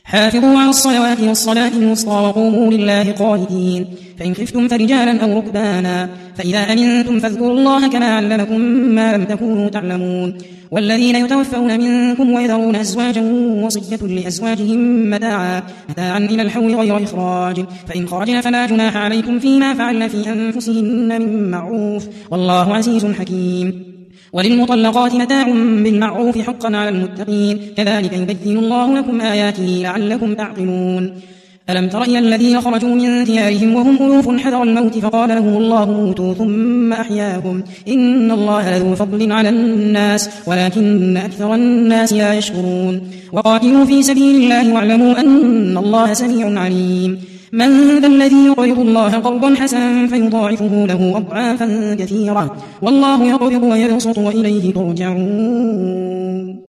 حافظوا على الصلوات والصلاة الوسطى وقوموا لله قانتين. فإن خفتم فرجالا أو ركبانا فإذا أمنتم فاذكروا الله كما علمكم ما لم تكونوا تعلمون. والذين يتوفون منكم ويذرون أزواجا وصية لأزواجهم متاعا إلى الحول غير إخراج، فإن خرجن فلا جناح عليكم فيما فعلن في أنفسهن من معروف، والله عزيز حكيم. وللمطلقات متاع بالمعروف حقا على المتقين، كذلك يبين الله لكم آياته لعلكم تعقلون. ألم تر إلى الذين خرجوا من ديارهم وهم ألوف حذر الموت فقال لهم الله موتوا ثم أحياهم، إن الله لذو فضل على الناس ولكن أكثر الناس لا يشكرون. وقاتلوا في سبيل الله واعلموا أن الله سميع عليم. من ذا الذي يقرض الله قرضا حسنا فيضاعفه له أضعافا كثيرة، والله يقبض ويبسط وإليه ترجعون.